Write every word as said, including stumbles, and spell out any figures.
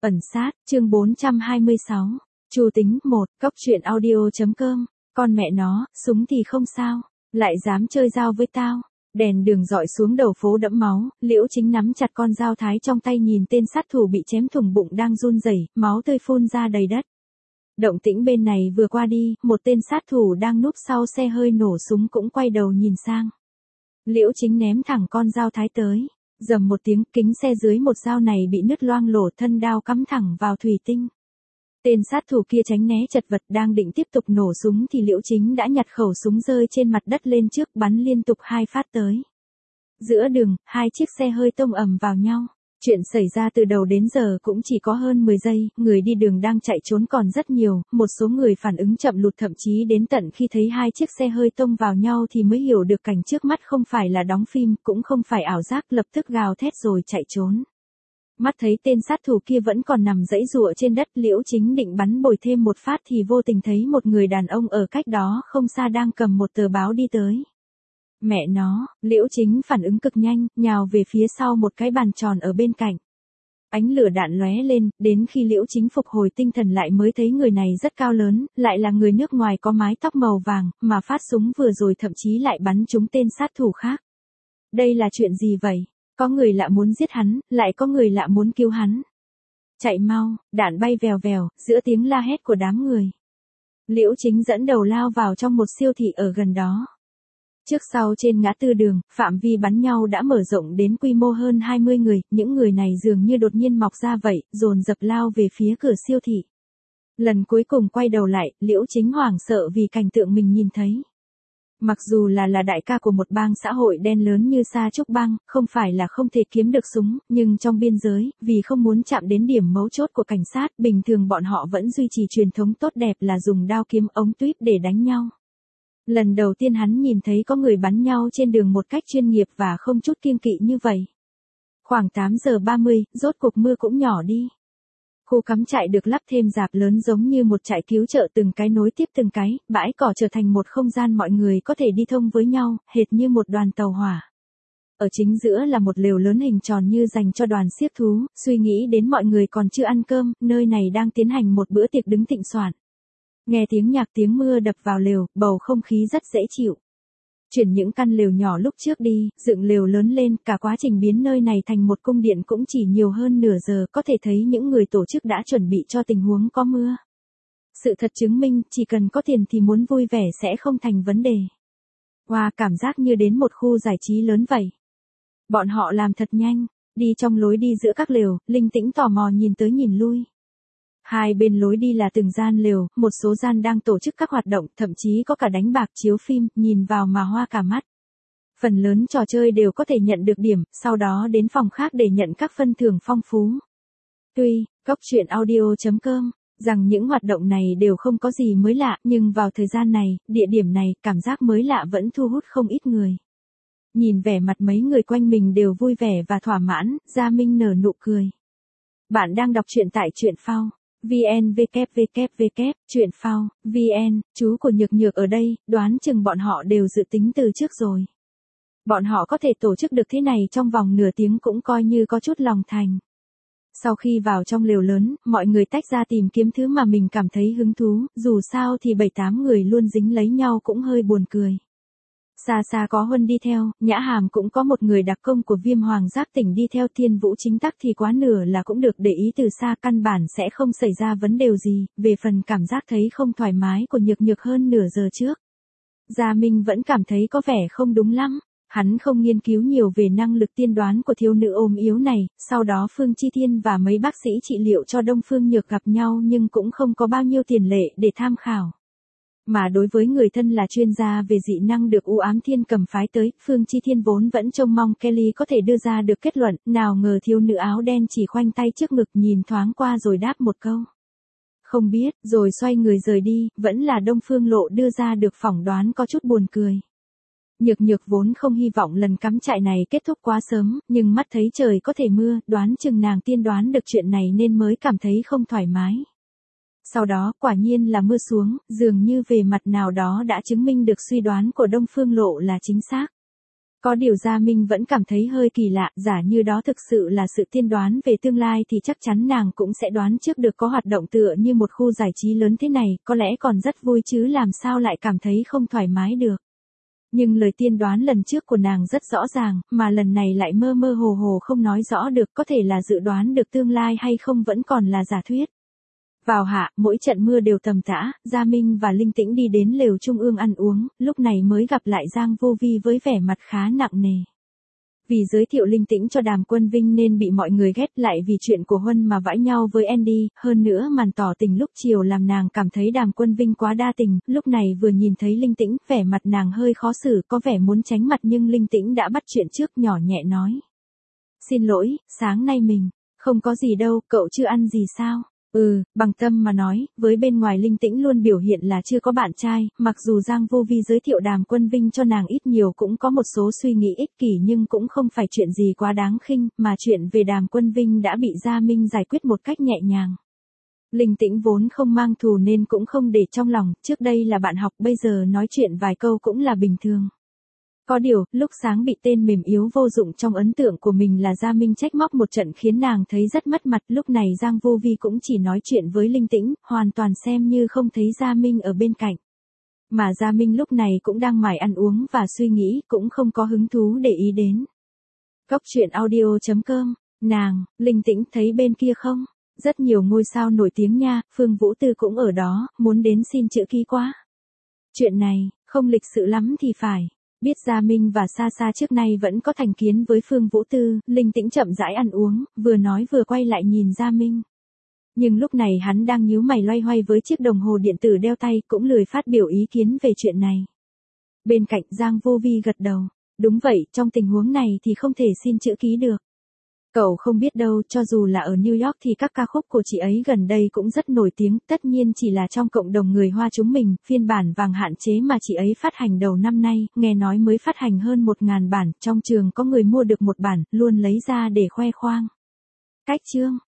Ẩn sát, chương bốn trăm hai mươi sáu. Chu Tính một, cốc truyện audio.com. Con mẹ nó, súng thì không sao, lại dám chơi dao với tao. Đèn đường dọi xuống đầu phố đẫm máu, Liễu Chính nắm chặt con dao thái trong tay nhìn tên sát thủ bị chém thủng bụng đang run rẩy, máu tươi phun ra đầy đất. Động tĩnh bên này vừa qua đi, một tên sát thủ đang núp sau xe hơi nổ súng cũng quay đầu nhìn sang. Liễu Chính ném thẳng con dao thái tới. Dầm một tiếng, kính xe dưới một dao này bị nứt loang lổ, thân đao cắm thẳng vào thủy tinh. Tên sát thủ kia tránh né chật vật, đang định tiếp tục nổ súng thì Liễu Chính đã nhặt khẩu súng rơi trên mặt đất lên trước, bắn liên tục hai phát tới. Giữa đường, hai chiếc xe hơi tông ầm vào nhau. Chuyện xảy ra từ đầu đến giờ cũng chỉ có hơn mười giây, người đi đường đang chạy trốn còn rất nhiều, một số người phản ứng chậm lụt, thậm chí đến tận khi thấy hai chiếc xe hơi tông vào nhau thì mới hiểu được cảnh trước mắt không phải là đóng phim, cũng không phải ảo giác, lập tức gào thét rồi chạy trốn. Mắt thấy tên sát thủ kia vẫn còn nằm giãy giụa trên đất, Liễu Chính định bắn bồi thêm một phát thì vô tình thấy một người đàn ông ở cách đó không xa đang cầm một tờ báo đi tới. Mẹ nó, Liễu Chính phản ứng cực nhanh, nhào về phía sau một cái bàn tròn ở bên cạnh. Ánh lửa đạn lóe lên, đến khi Liễu Chính phục hồi tinh thần lại mới thấy người này rất cao lớn, lại là người nước ngoài có mái tóc màu vàng, mà phát súng vừa rồi thậm chí lại bắn trúng tên sát thủ khác. Đây là chuyện gì vậy? Có người lạ muốn giết hắn, lại có người lạ muốn cứu hắn. Chạy mau, đạn bay vèo vèo, giữa tiếng la hét của đám người. Liễu Chính dẫn đầu lao vào trong một siêu thị ở gần đó. Trước sau trên ngã tư đường, phạm vi bắn nhau đã mở rộng đến quy mô hơn hai mươi người, những người này dường như đột nhiên mọc ra vậy, dồn dập lao về phía cửa siêu thị. Lần cuối cùng quay đầu lại, Liễu Chính hoảng sợ vì cảnh tượng mình nhìn thấy. Mặc dù là là đại ca của một bang xã hội đen lớn như Sa Trúc Bang, không phải là không thể kiếm được súng, nhưng trong biên giới, vì không muốn chạm đến điểm mấu chốt của cảnh sát, bình thường bọn họ vẫn duy trì truyền thống tốt đẹp là dùng đao kiếm ống tuyếp để đánh nhau. Lần đầu tiên hắn nhìn thấy có người bắn nhau trên đường một cách chuyên nghiệp và không chút kiêng kỵ như vậy. Khoảng tám giờ ba mươi, rốt cuộc mưa cũng nhỏ đi. Khu cắm trại được lắp thêm rạp lớn giống như một trại cứu trợ, từng cái nối tiếp từng cái, bãi cỏ trở thành một không gian mọi người có thể đi thông với nhau, hệt như một đoàn tàu hỏa. Ở chính giữa là một lều lớn hình tròn như dành cho đoàn xiếc thú, suy nghĩ đến mọi người còn chưa ăn cơm, nơi này đang tiến hành một bữa tiệc đứng thịnh soạn. Nghe tiếng nhạc tiếng mưa đập vào lều, bầu không khí rất dễ chịu. Chuyển những căn lều nhỏ lúc trước đi, dựng lều lớn lên, cả quá trình biến nơi này thành một cung điện cũng chỉ nhiều hơn nửa giờ, có thể thấy những người tổ chức đã chuẩn bị cho tình huống có mưa. Sự thật chứng minh, chỉ cần có tiền thì muốn vui vẻ sẽ không thành vấn đề. Wow, cảm giác như đến một khu giải trí lớn vậy. Bọn họ làm thật nhanh, đi trong lối đi giữa các lều, linh tĩnh tò mò nhìn tới nhìn lui. Hai bên lối đi là từng gian lều, một số gian đang tổ chức các hoạt động, thậm chí có cả đánh bạc chiếu phim, nhìn vào mà hoa cả mắt. Phần lớn trò chơi đều có thể nhận được điểm, sau đó đến phòng khác để nhận các phân thưởng phong phú. Tuy, cốc truyện audio.com, rằng những hoạt động này đều không có gì mới lạ, nhưng vào thời gian này, địa điểm này, cảm giác mới lạ vẫn thu hút không ít người. Nhìn vẻ mặt mấy người quanh mình đều vui vẻ và thỏa mãn, Gia Minh nở nụ cười. Bạn đang đọc truyện tại truyện phao. vn www truyện phao vn, chú của Nhược Nhược ở đây, đoán chừng bọn họ đều dự tính từ trước rồi. Bọn họ có thể tổ chức được thế này trong vòng nửa tiếng cũng coi như có chút lòng thành. Sau khi vào trong lều lớn, mọi người tách ra tìm kiếm thứ mà mình cảm thấy hứng thú, dù sao thì bảy tám người luôn dính lấy nhau cũng hơi buồn cười. Xa xa có Huân đi theo, Nhã Hàm cũng có một người đặc công của Viêm Hoàng Giác Tỉnh đi theo, Thiên Vũ Chính Tắc thì quá nửa là cũng được để ý từ xa, căn bản sẽ không xảy ra vấn đề gì, về phần cảm giác thấy không thoải mái của Nhược Nhược hơn nửa giờ trước. Gia Minh vẫn cảm thấy có vẻ không đúng lắm, hắn không nghiên cứu nhiều về năng lực tiên đoán của thiếu nữ ốm yếu này, sau đó Phương Chi Thiên và mấy bác sĩ trị liệu cho Đông Phương Nhược gặp nhau nhưng cũng không có bao nhiêu tiền lệ để tham khảo. Mà đối với người thân là chuyên gia về dị năng được U Ám Thiên Cầm phái tới, Phương Chi Thiên vốn vẫn trông mong Kelly có thể đưa ra được kết luận, nào ngờ thiếu nữ áo đen chỉ khoanh tay trước ngực nhìn thoáng qua rồi đáp một câu. Không biết, rồi xoay người rời đi, vẫn là Đông Phương Lộ đưa ra được phỏng đoán có chút buồn cười. Nhược Nhược vốn không hy vọng lần cắm trại này kết thúc quá sớm, nhưng mắt thấy trời có thể mưa, đoán chừng nàng tiên đoán được chuyện này nên mới cảm thấy không thoải mái. Sau đó, quả nhiên là mưa xuống, dường như về mặt nào đó đã chứng minh được suy đoán của Đông Phương Lộ là chính xác. Có điều Gia Minh vẫn cảm thấy hơi kỳ lạ, giả như đó thực sự là sự tiên đoán về tương lai thì chắc chắn nàng cũng sẽ đoán trước được có hoạt động tựa như một khu giải trí lớn thế này, có lẽ còn rất vui chứ làm sao lại cảm thấy không thoải mái được. Nhưng lời tiên đoán lần trước của nàng rất rõ ràng, mà lần này lại mơ mơ hồ hồ không nói rõ được, có thể là dự đoán được tương lai hay không vẫn còn là giả thuyết. Vào hạ, mỗi trận mưa đều tầm tã, Gia Minh và Linh Tĩnh đi đến lều trung ương ăn uống, lúc này mới gặp lại Giang Vô Vi với vẻ mặt khá nặng nề. Vì giới thiệu Linh Tĩnh cho Đàm Quân Vinh nên bị mọi người ghét, lại vì chuyện của Huân mà vãi nhau với Andy, hơn nữa màn tỏ tình lúc chiều làm nàng cảm thấy Đàm Quân Vinh quá đa tình, lúc này vừa nhìn thấy Linh Tĩnh, vẻ mặt nàng hơi khó xử, có vẻ muốn tránh mặt nhưng Linh Tĩnh đã bắt chuyện trước, nhỏ nhẹ nói. Xin lỗi, sáng nay mình, không có gì đâu, cậu chưa ăn gì sao? Ừ, bằng tâm mà nói, với bên ngoài Linh Tĩnh luôn biểu hiện là chưa có bạn trai, mặc dù Giang Vô Vi giới thiệu Đàm Quân Vinh cho nàng ít nhiều cũng có một số suy nghĩ ích kỷ nhưng cũng không phải chuyện gì quá đáng khinh, mà chuyện về Đàm Quân Vinh đã bị Gia Minh giải quyết một cách nhẹ nhàng. Linh Tĩnh vốn không mang thù nên cũng không để trong lòng, trước đây là bạn học bây giờ nói chuyện vài câu cũng là bình thường. Có điều, lúc sáng bị tên mềm yếu vô dụng trong ấn tượng của mình là Gia Minh trách móc một trận khiến nàng thấy rất mất mặt, lúc này Giang Vô Vi cũng chỉ nói chuyện với Linh Tĩnh, hoàn toàn xem như không thấy Gia Minh ở bên cạnh. Mà Gia Minh lúc này cũng đang mải ăn uống và suy nghĩ, cũng không có hứng thú để ý đến. Cốc truyện audio chấm com, nàng, Linh Tĩnh thấy bên kia không? Rất nhiều ngôi sao nổi tiếng nha, Phương Vũ Tư cũng ở đó, muốn đến xin chữ ký quá. Chuyện này, không lịch sự lắm thì phải. Biết Gia Minh và Sa Sa trước nay vẫn có thành kiến với Phương Vũ Tư, Linh Tĩnh chậm rãi ăn uống, vừa nói vừa quay lại nhìn Gia Minh. Nhưng lúc này hắn đang nhíu mày loay hoay với chiếc đồng hồ điện tử đeo tay, cũng lười phát biểu ý kiến về chuyện này. Bên cạnh Giang Vô Vi gật đầu, đúng vậy, trong tình huống này thì không thể xin chữ ký được. Cậu không biết đâu, cho dù là ở New York thì các ca khúc của chị ấy gần đây cũng rất nổi tiếng, tất nhiên chỉ là trong cộng đồng người Hoa chúng mình, phiên bản vàng hạn chế mà chị ấy phát hành đầu năm nay, nghe nói mới phát hành hơn một ngàn bản, trong trường có người mua được một bản, luôn lấy ra để khoe khoang. Cách chương